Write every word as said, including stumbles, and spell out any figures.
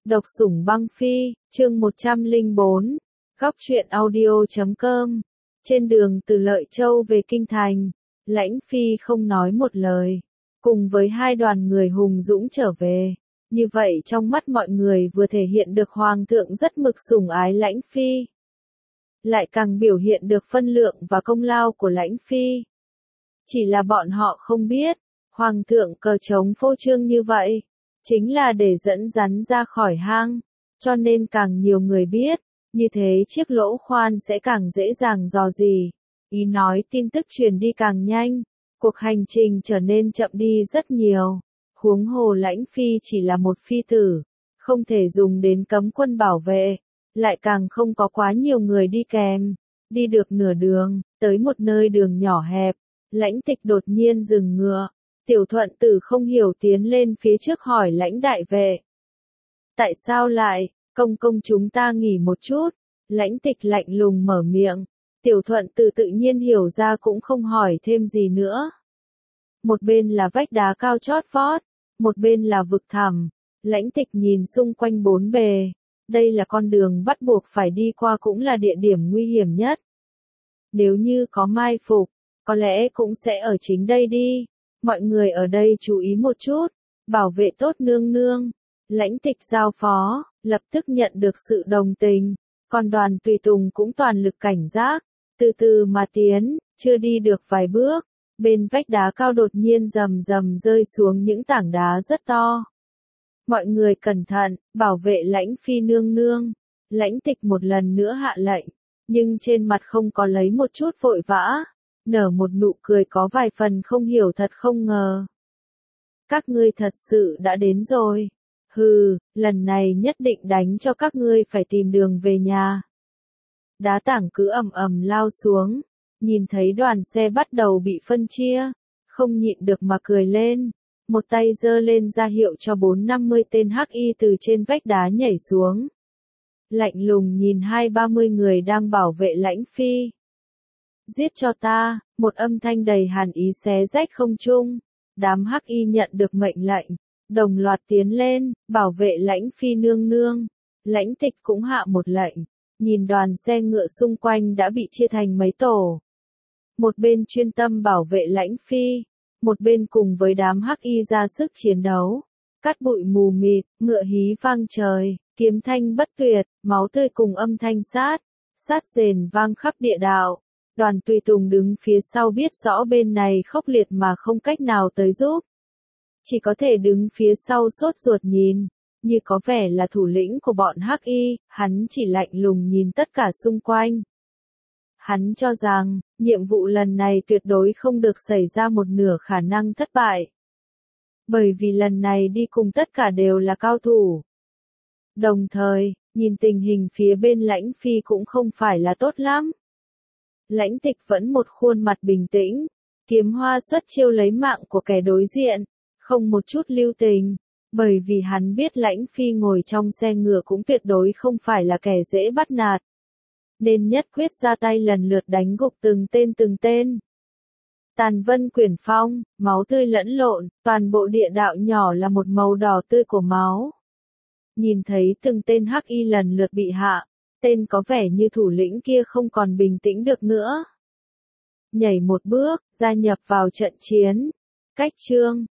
Độc sủng băng phi, chương một trăm lẻ bốn, góc truyện audio chấm com. Trên đường từ Lợi Châu về Kinh Thành, Lãnh Phi không nói một lời, cùng với hai đoàn người hùng dũng trở về. Như vậy trong mắt mọi người vừa thể hiện được Hoàng thượng rất mực sủng ái Lãnh Phi, lại càng biểu hiện được phân lượng và công lao của Lãnh Phi. Chỉ là bọn họ không biết, Hoàng thượng cờ trống phô trương như vậy, chính là để dẫn rắn ra khỏi hang, cho nên càng nhiều người biết, như thế chiếc lỗ khoan sẽ càng dễ dàng dò dỉ. Ý nói tin tức truyền đi càng nhanh, cuộc hành trình trở nên chậm đi rất nhiều. Huống hồ Lãnh Phi chỉ là một phi tử, không thể dùng đến cấm quân bảo vệ, lại càng không có quá nhiều người đi kèm. Đi được nửa đường, tới một nơi đường nhỏ hẹp, Lãnh Tịch đột nhiên dừng ngựa. Tiểu Thuận Tử không hiểu tiến lên phía trước hỏi Lãnh đại vệ. Tại sao lại, công công chúng ta nghỉ một chút, Lãnh Tịch lạnh lùng mở miệng. Tiểu Thuận Tử tự nhiên hiểu ra cũng không hỏi thêm gì nữa. Một bên là vách đá cao chót vót, một bên là vực thẳm. Lãnh Tịch nhìn xung quanh bốn bề. Đây là con đường bắt buộc phải đi qua, cũng là địa điểm nguy hiểm nhất. Nếu như có mai phục, có lẽ cũng sẽ ở chính đây đi. Mọi người ở đây chú ý một chút, bảo vệ tốt nương nương. Lãnh Tịch giao phó, lập tức nhận được sự đồng tình. Còn đoàn tùy tùng cũng toàn lực cảnh giác, từ từ mà tiến, chưa đi được vài bước. Bên vách đá cao đột nhiên rầm rầm rơi xuống những tảng đá rất to. Mọi người cẩn thận, bảo vệ Lãnh Phi nương nương. Lãnh Tịch một lần nữa hạ lệnh, nhưng trên mặt không có lấy một chút vội vã, nở một nụ cười có vài phần không hiểu thật không ngờ. Các ngươi thật sự đã đến rồi. Hừ, lần này nhất định đánh cho các ngươi phải tìm đường về nhà. Đá tảng cứ ầm ầm lao xuống, nhìn thấy đoàn xe bắt đầu bị phân chia, không nhịn được mà cười lên, một tay giơ lên ra hiệu cho bốn năm mươi tên hắc y từ trên vách đá nhảy xuống. Lạnh lùng nhìn hai ba mươi người đang bảo vệ Lãnh Phi. Giết cho ta, một âm thanh đầy hàn ý xé rách không trung. Đám hắc y nhận được mệnh lệnh, đồng loạt tiến lên, bảo vệ Lãnh Phi nương nương. Lãnh Tịch cũng hạ một lệnh, nhìn đoàn xe ngựa xung quanh đã bị chia thành mấy tổ. Một bên chuyên tâm bảo vệ Lãnh Phi, một bên cùng với đám hắc y ra sức chiến đấu. Cát bụi mù mịt, ngựa hí vang trời, kiếm thanh bất tuyệt, máu tươi cùng âm thanh sát, sát rền vang khắp địa đạo. Đoàn tùy tùng đứng phía sau biết rõ bên này khốc liệt mà không cách nào tới giúp. Chỉ có thể đứng phía sau sốt ruột nhìn, như có vẻ là thủ lĩnh của bọn hắc y, hắn chỉ lạnh lùng nhìn tất cả xung quanh. Hắn cho rằng, nhiệm vụ lần này tuyệt đối không được xảy ra một nửa khả năng thất bại. Bởi vì lần này đi cùng tất cả đều là cao thủ. Đồng thời, nhìn tình hình phía bên Lãnh Phi cũng không phải là tốt lắm. Lãnh Tịch vẫn một khuôn mặt bình tĩnh, kiếm hoa xuất chiêu lấy mạng của kẻ đối diện, không một chút lưu tình, bởi vì hắn biết Lãnh Phi ngồi trong xe ngựa cũng tuyệt đối không phải là kẻ dễ bắt nạt. Nên nhất quyết ra tay lần lượt đánh gục từng tên từng tên. Tàn vân quyển phong, máu tươi lẫn lộn, toàn bộ địa đạo nhỏ là một màu đỏ tươi của máu. Nhìn thấy từng tên hắc y lần lượt bị hạ, tên có vẻ như thủ lĩnh kia không còn bình tĩnh được nữa. Nhảy một bước, gia nhập vào trận chiến. Cách chương